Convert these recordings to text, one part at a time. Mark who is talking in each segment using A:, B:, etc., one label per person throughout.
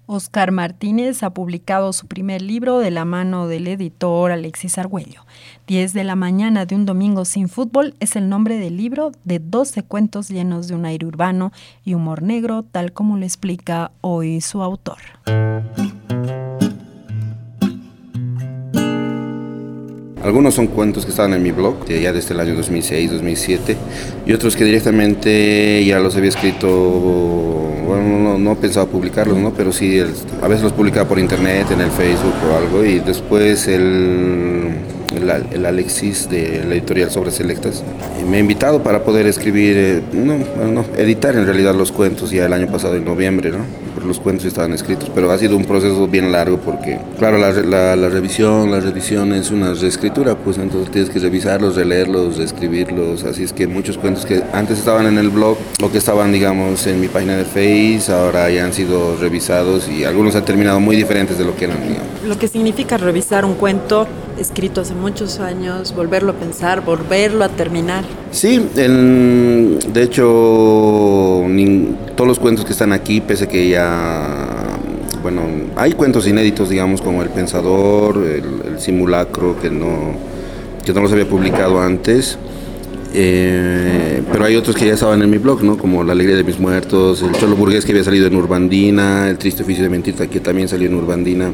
A: Óscar Martínez ha publicado su primer libro de la mano del editor Alexis Argüello. 10 de la mañana de un domingo sin fútbol es el nombre del libro de 12 cuentos llenos de un aire urbano y humor negro, tal como lo explica hoy su autor.
B: Algunos son cuentos que estaban en mi blog ya desde el año 2006-2007 y otros que directamente ya los había escrito, bueno, no pensaba publicarlos, ¿no? Pero sí, a veces los publicaba por internet, en el Facebook o algo, y después el Alexis de la editorial Sobres Selectas me ha invitado para poder escribir, editar en realidad los cuentos ya el año pasado en noviembre, ¿no? Porque los cuentos estaban escritos, pero ha sido un proceso bien largo porque, claro, la revisión, las revisiones, una reescritura, pues entonces tienes que revisarlos, releerlos, reescribirlos, así es que muchos cuentos que antes estaban en el blog o que estaban, digamos, en mi página de Face, ahora ya han sido revisados y algunos han terminado muy diferentes de lo que eran, digamos.
C: Lo que significa revisar un cuento escrito hace muchos años, volverlo a pensar, volverlo a terminar.
B: Sí, de hecho, todos los cuentos que están aquí, pese a que ya, bueno, hay cuentos inéditos, digamos, como El Pensador, el Simulacro, que no los había publicado antes, pero hay otros que ya estaban en mi blog, ¿no? Como La Alegría de mis Muertos, El Cholo Burgués, que había salido en Urbandina, El Triste Oficio de Mentir, que también salió en Urbandina.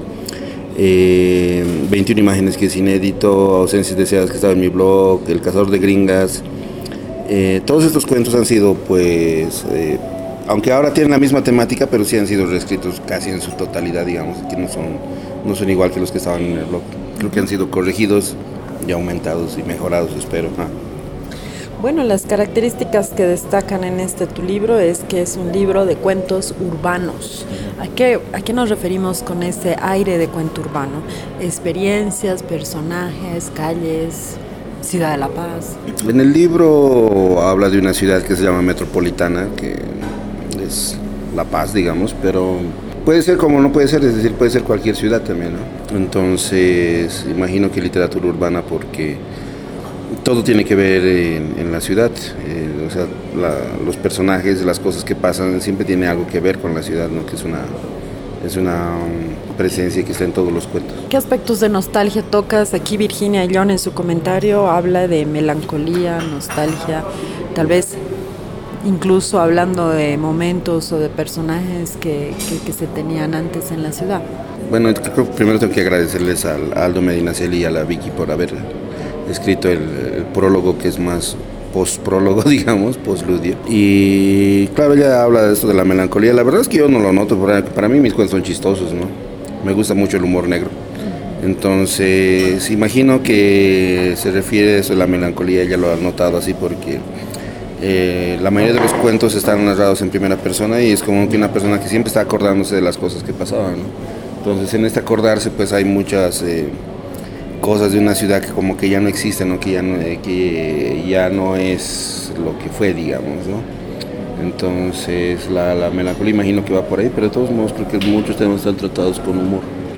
B: 21 imágenes, que es inédito, Ausencias Deseadas, que estaba en mi blog, El Cazador de Gringas. Todos estos cuentos han sido, pues, aunque ahora tienen la misma temática, pero sí han sido reescritos casi en su totalidad, digamos, que no son igual que los que estaban en el blog. Creo que han sido corregidos y aumentados y mejorados, espero.
C: Bueno, las características que destacan en tu libro es que es un libro de cuentos urbanos. ¿A qué nos referimos con ese aire de cuento urbano? Experiencias, personajes, calles, Ciudad de La Paz.
B: En el libro habla de una ciudad que se llama Metropolitana, que es La Paz, digamos, pero puede ser como no puede ser, es decir, puede ser cualquier ciudad también, ¿no? Entonces, imagino que literatura urbana porque todo tiene que ver en la ciudad, o sea, los personajes, las cosas que pasan, siempre tiene algo que ver con la ciudad, ¿no? Que es una presencia que está en todos los cuentos.
C: ¿Qué aspectos de nostalgia tocas? Aquí Virginia Ayllón en su comentario habla de melancolía, nostalgia, tal vez incluso hablando de momentos o de personajes que se tenían antes en la ciudad.
B: Bueno, creo que primero tengo que agradecerles a Aldo Medinaceli y a la Vicky por haber escrito el prólogo, que es más post-prólogo, digamos, postludio. Y claro, ella habla de esto de la melancolía. La verdad es que yo no lo noto, para mí mis cuentos son chistosos, ¿no? Me gusta mucho el humor negro. Entonces, imagino que se refiere a eso de la melancolía, ella lo ha notado así porque la mayoría de los cuentos están narrados en primera persona y es como que una persona que siempre está acordándose de las cosas que pasaban, ¿no? Entonces, en este acordarse, pues hay muchas cosas de una ciudad que como que ya no existen, ¿no? Que ya no es lo que fue, digamos, ¿no? Entonces la melancolía imagino que va por ahí, pero de todos modos creo que muchos temas están tratados con humor.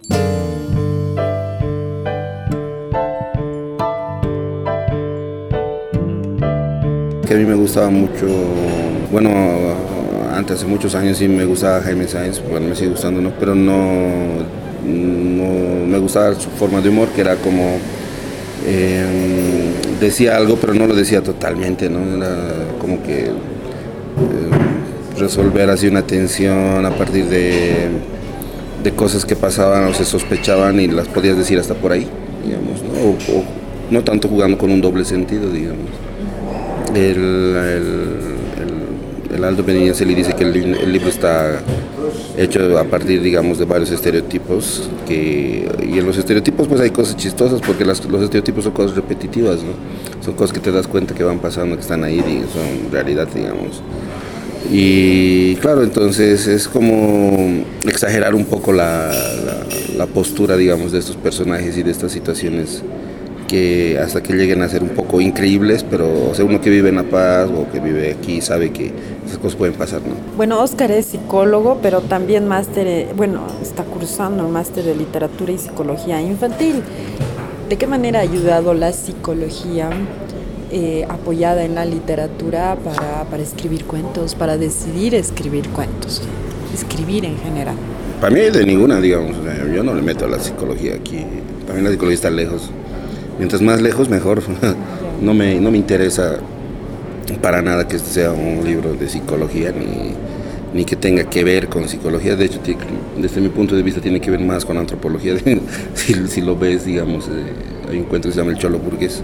B: Que a mí me gustaba mucho, bueno, antes, hace muchos años sí me gustaba Jaime Sáenz, bueno, me sigue gustando, ¿no? Pero no me gustaba su forma de humor, que era como decía algo pero no lo decía totalmente, ¿no? Era como que resolver así una tensión a partir de cosas que pasaban o se sospechaban y las podías decir hasta por ahí, digamos, ¿no? O no tanto jugando con un doble sentido, digamos. El Aldo Medinaceli dice que el libro está hecho a partir, digamos, de varios estereotipos, y en los estereotipos pues hay cosas chistosas porque los estereotipos son cosas repetitivas, ¿no? Son cosas que te das cuenta que van pasando, que están ahí, son realidad, digamos. Y claro, entonces es como exagerar un poco la postura, digamos, de estos personajes y de estas situaciones que hasta que lleguen a ser un poco increíbles, pero o sea, uno que vive en La Paz o que vive aquí sabe que esas cosas pueden pasar, ¿no?
C: Bueno, Óscar es psicólogo, pero también está cursando un máster de literatura y psicología infantil. ¿De qué manera ha ayudado la psicología apoyada en la literatura para escribir cuentos, para decidir escribir cuentos, escribir en general?
B: Para mí de ninguna, digamos, o sea, yo no le meto a la psicología aquí, para mí la psicología está lejos, mientras más lejos mejor, no me interesa para nada que este sea un libro de psicología ni que tenga que ver con psicología, de hecho desde mi punto de vista tiene que ver más con antropología, si lo ves, digamos, hay un cuento que se llama El Cholo Burgués,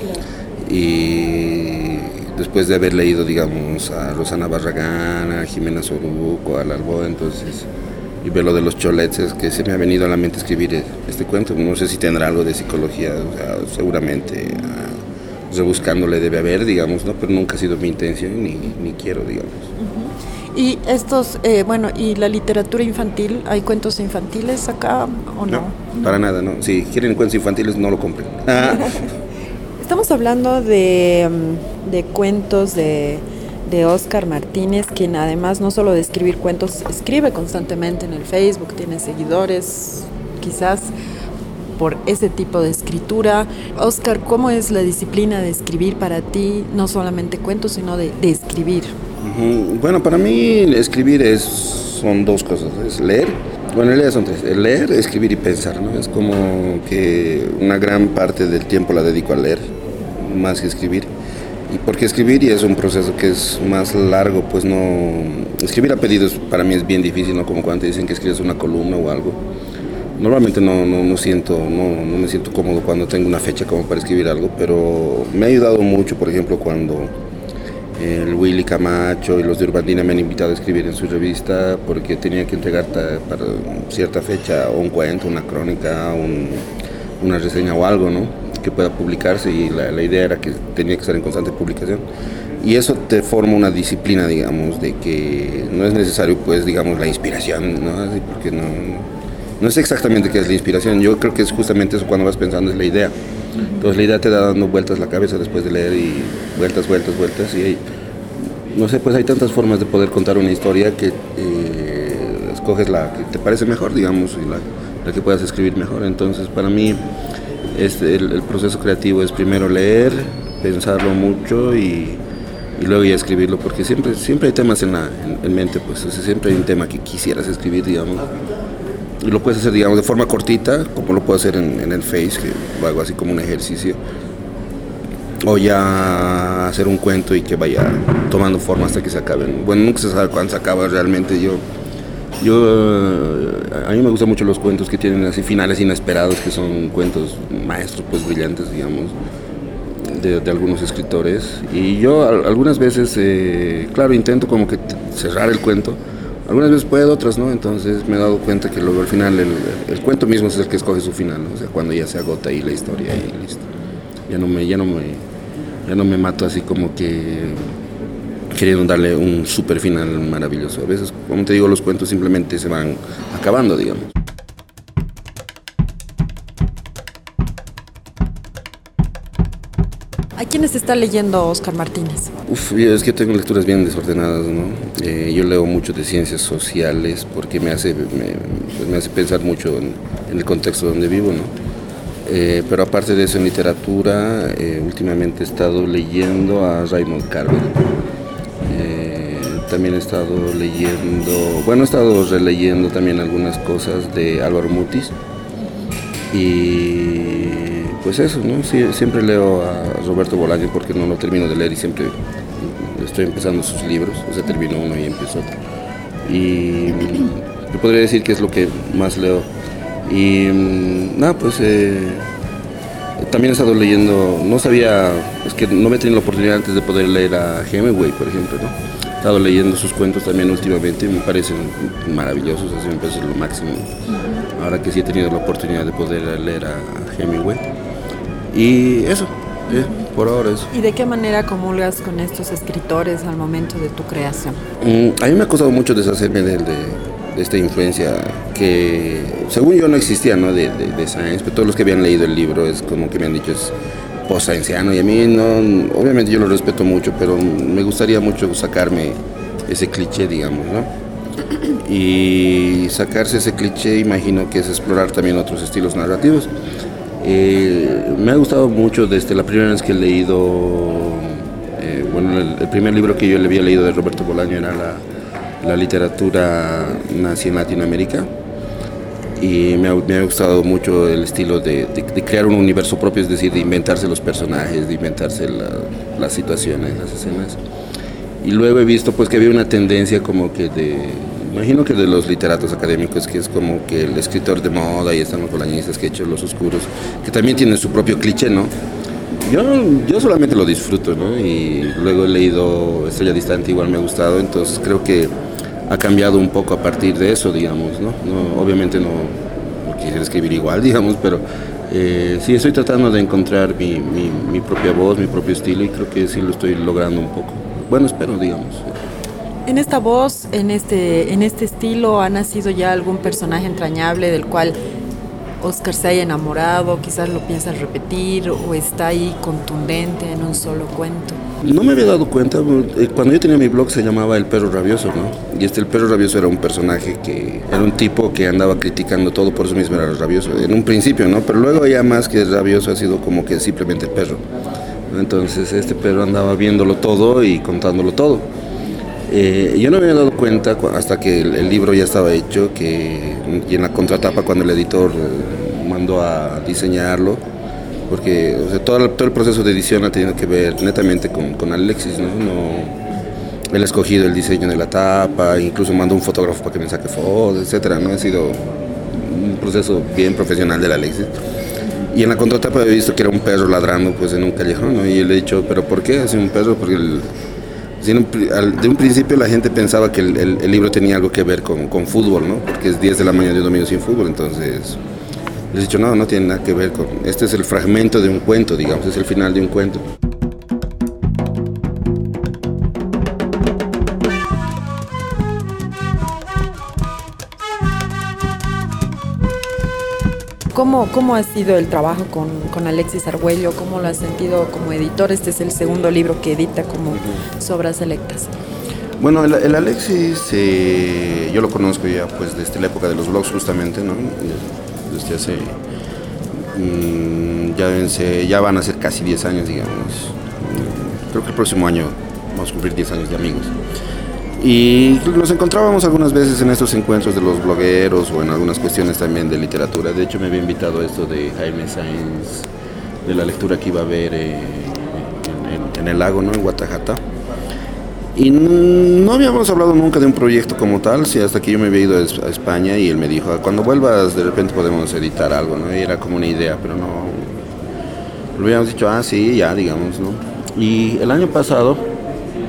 B: y después de haber leído, digamos, a Rosana Barragán, a Jimena Soruco, a Lalbo, entonces, y ver lo de los cholets, es que se me ha venido a la mente escribir este cuento. No sé si tendrá algo de psicología, o sea, seguramente rebuscándole debe haber, digamos, ¿no? Pero nunca ha sido mi intención ni quiero, digamos.
C: Y estos, y la literatura infantil, ¿hay cuentos infantiles acá o no?
B: No, para nada, no. Si quieren cuentos infantiles, no lo compren.
C: Estamos hablando de cuentos de Óscar Martínez, quien además no solo de escribir cuentos, escribe constantemente en el Facebook, tiene seguidores, quizás por ese tipo de escritura. Óscar, ¿cómo es la disciplina de escribir para ti? No solamente cuentos, sino de escribir.
B: Bueno, para mí escribir son dos cosas, es leer. Bueno, en realidad son tres, el leer, escribir y pensar, ¿no? Es como que una gran parte del tiempo la dedico a leer, más que escribir. ¿Y por qué escribir? Y es un proceso que es más largo, pues no... Escribir a pedidos para mí es bien difícil, ¿no? Como cuando te dicen que escribes una columna o algo. Normalmente no me siento cómodo cuando tengo una fecha como para escribir algo, pero me ha ayudado mucho, por ejemplo, cuando el Willy Camacho y los de Urbandina me han invitado a escribir en su revista porque tenía que entregar para cierta fecha o un cuento, una crónica, una reseña o algo, ¿no? Que pueda publicarse, y la idea era que tenía que estar en constante publicación. Y eso te forma una disciplina, digamos, de que no es necesario, pues, digamos, la inspiración, ¿no? Así, porque no sé exactamente qué es la inspiración. Yo creo que es justamente eso cuando vas pensando, es la idea. Entonces la idea te da dando vueltas la cabeza después de leer, y vueltas, y no sé, pues hay tantas formas de poder contar una historia que escoges la que te parece mejor, digamos, y la que puedas escribir mejor. Entonces para mí el proceso creativo es primero leer, pensarlo mucho y luego ya escribirlo, porque siempre hay temas en mente, pues, o sea, siempre hay un tema que quisieras escribir, digamos. Y lo puedes hacer, digamos, de forma cortita, como lo puedo hacer en el Face, que lo hago así como un ejercicio. O ya hacer un cuento y que vaya tomando forma hasta que se acaben. Bueno, nunca se sabe cuándo se acaba realmente. A mí me gustan mucho los cuentos que tienen así finales inesperados, que son cuentos maestros, pues brillantes, digamos, de algunos escritores. Y yo algunas veces, claro, intento como que cerrar el cuento. Algunas veces puedo, otras no, entonces me he dado cuenta que luego al final el cuento mismo es el que escoge su final, ¿no? O sea, cuando ya se agota ahí la historia y listo. Ya no me mato así como que queriendo darle un super final maravilloso. A veces, como te digo, los cuentos simplemente se van acabando, digamos.
C: ¿A quiénes está leyendo Óscar Martínez?
B: Es que tengo lecturas bien desordenadas, ¿no? Yo leo mucho de ciencias sociales porque me hace pensar mucho en el contexto donde vivo, ¿no? Pero aparte de eso, en literatura, últimamente he estado leyendo a Raymond Carver. También he estado releyendo también algunas cosas de Álvaro Mutis. Y pues eso, ¿no? Sí, siempre leo a Roberto Bolaño porque no lo termino de leer y siempre estoy empezando sus libros, o sea, termino uno y empiezo otro. Y yo podría decir que es lo que más leo. Y también he estado leyendo, es que no me he tenido la oportunidad antes de poder leer a Hemingway, por ejemplo, ¿no? He estado leyendo sus cuentos también últimamente, me parecen maravillosos, así me parece lo máximo. Ahora que sí he tenido la oportunidad de poder leer a Hemingway. Y eso, por ahora eso.
C: ¿Y de qué manera comulgas con estos escritores al momento de tu creación?
B: A mí me ha costado mucho deshacerme de esta influencia que, según yo, no existía, ¿no? de Sáenz, pero todos los que habían leído el libro es como que me han dicho es post-saenziano, y a mí no, obviamente yo lo respeto mucho, pero me gustaría mucho sacarme ese cliché, digamos, ¿no? Y sacarse ese cliché, imagino que es explorar también otros estilos narrativos. Me ha gustado mucho desde la primera vez que he leído, el primer libro que yo le había leído de Roberto Bolaño era la literatura nazi en Latinoamérica, me ha gustado mucho el estilo de crear un universo propio, es decir, de inventarse los personajes, de inventarse las situaciones, las escenas. Y luego he visto pues que había una tendencia como que imagino que de los literatos académicos, que es como que el escritor de moda y están los bolañistas que he hecho Los Oscuros, que también tienen su propio cliché, ¿no? Yo solamente lo disfruto, ¿no? Y luego he leído Estrella Distante, igual me ha gustado, entonces creo que ha cambiado un poco a partir de eso, digamos, ¿no? Obviamente no quisiera escribir igual, digamos, pero sí estoy tratando de encontrar mi propia voz, mi propio estilo, y creo que sí lo estoy logrando un poco. Bueno, espero, digamos.
C: En esta voz, en este estilo, ¿ha nacido ya algún personaje entrañable del cual Oscar se haya enamorado? Quizás lo piensas repetir, o está ahí contundente en un solo cuento.
B: No me había dado cuenta, cuando yo tenía mi blog se llamaba El Perro Rabioso, ¿no? Y el Perro Rabioso era un personaje que era un tipo que andaba criticando todo, por eso mismo era rabioso, en un principio, ¿no? Pero luego ya más que rabioso ha sido como que simplemente el perro. Entonces este perro andaba viéndolo todo y contándolo todo. Yo no me había dado cuenta hasta que el libro ya estaba hecho, y en la contratapa cuando el editor mandó a diseñarlo, porque o sea, todo el proceso de edición ha tenido que ver netamente con Alexis, ¿no? Él ha escogido el diseño de la tapa, incluso mandó un fotógrafo para que me saque fotos, etcétera, ¿no? Ha sido un proceso bien profesional del Alexis. Y en la contratapa he visto que era un perro ladrando pues en un callejón, ¿no? Y le he dicho, ¿pero por qué hace un perro? Porque de un principio la gente pensaba que el libro tenía algo que ver con fútbol, ¿no? Porque es 10 de la mañana de un domingo sin fútbol, entonces les he dicho, no tiene nada que ver con... Este es el fragmento de un cuento, digamos, es el final de un cuento.
C: ¿Cómo ha sido el trabajo con Alexis Argüello? ¿Cómo lo has sentido como editor? Este es el segundo libro que edita como Sobras Selectas.
B: Bueno, el Alexis, yo lo conozco ya pues desde la época de los blogs justamente, ¿no? Desde hace, ya van a ser casi 10 años, digamos. Creo que el próximo año vamos a cumplir 10 años de amigos. Y nos encontrábamos algunas veces en estos encuentros de los blogueros o en algunas cuestiones también de literatura. De hecho me había invitado a esto de Jaime Sainz, de la lectura que iba a haber en el lago, ¿no? En Guatajata. Y no habíamos hablado nunca de un proyecto como tal, sí, hasta que yo me había ido a España y él me dijo, cuando vuelvas de repente podemos editar algo, ¿no? Y era como una idea, pero no... Lo habíamos dicho, sí, ya, digamos, ¿no? Y el año pasado...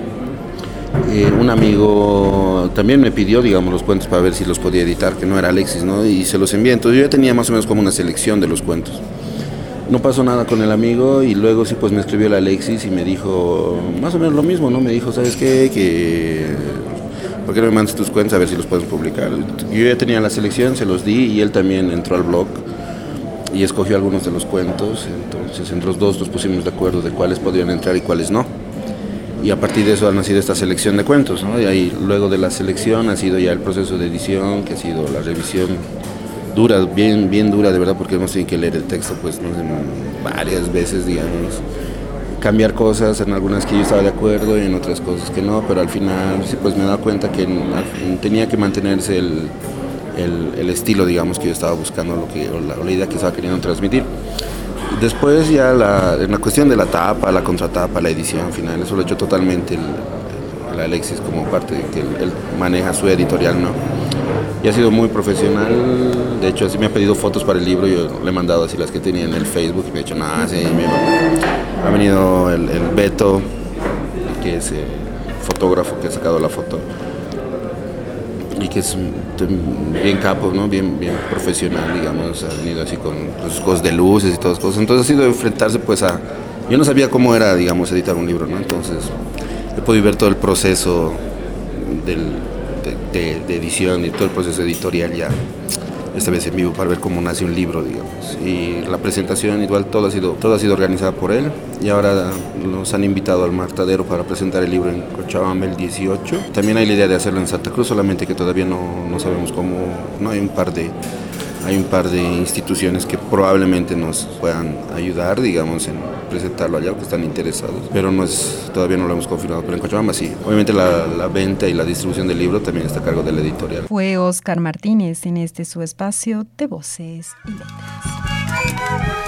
B: un amigo también me pidió, digamos, los cuentos para ver si los podía editar, que no era Alexis, ¿no? Y se los envié, entonces yo ya tenía más o menos como una selección de los cuentos. No pasó nada con el amigo y luego sí, pues me escribió el Alexis y me dijo más o menos lo mismo, ¿no? Me dijo, ¿sabes qué? ¿Por qué no me mandas tus cuentos a ver si los puedes publicar? Yo ya tenía la selección, se los di y él también entró al blog y escogió algunos de los cuentos, entonces entre los dos nos pusimos de acuerdo de cuáles podían entrar y cuáles no. Y a partir de eso ha nacido esta selección de cuentos, ¿no? Y ahí luego de la selección ha sido ya el proceso de edición, que ha sido la revisión dura, bien dura de verdad, porque hemos tenido que leer el texto pues no sé, varias veces, digamos, cambiar cosas, en algunas que yo estaba de acuerdo y en otras cosas que no, pero al final sí, pues me he dado cuenta que tenía que mantenerse el estilo, digamos, que yo estaba buscando, o la idea que estaba queriendo transmitir. Después ya en la cuestión de la tapa, la contratapa, la edición final, eso lo ha hecho totalmente el Alexis como parte de que él maneja su editorial, ¿no? Y ha sido muy profesional, de hecho así me ha pedido fotos para el libro, yo le he mandado así las que tenía en el Facebook y me ha dicho, sí, ha venido el Beto, que es fotógrafo que ha sacado la foto. Y que es bien capo, ¿no? Bien profesional, digamos, ha venido así con sus cosas de luces y todas las cosas. Entonces ha sido enfrentarse pues a... Yo no sabía cómo era, digamos, editar un libro, ¿no? Entonces he podido ver todo el proceso de edición y todo el proceso editorial ya, esta vez en vivo, para ver cómo nace un libro, digamos. Y la presentación, igual, todo ha sido organizada por él. Y ahora nos han invitado al Matadero para presentar el libro en Cochabamba el 18. También hay la idea de hacerlo en Santa Cruz, solamente que todavía no sabemos cómo. No hay un par de Hay un par de instituciones que probablemente nos puedan ayudar, digamos, en presentarlo allá, que están interesados, pero todavía no lo hemos confirmado, pero en Cochabamba sí. Obviamente la venta y la distribución del libro también está a cargo de la editorial.
A: Fue Oscar Martínez en este su espacio de Voces y Letras.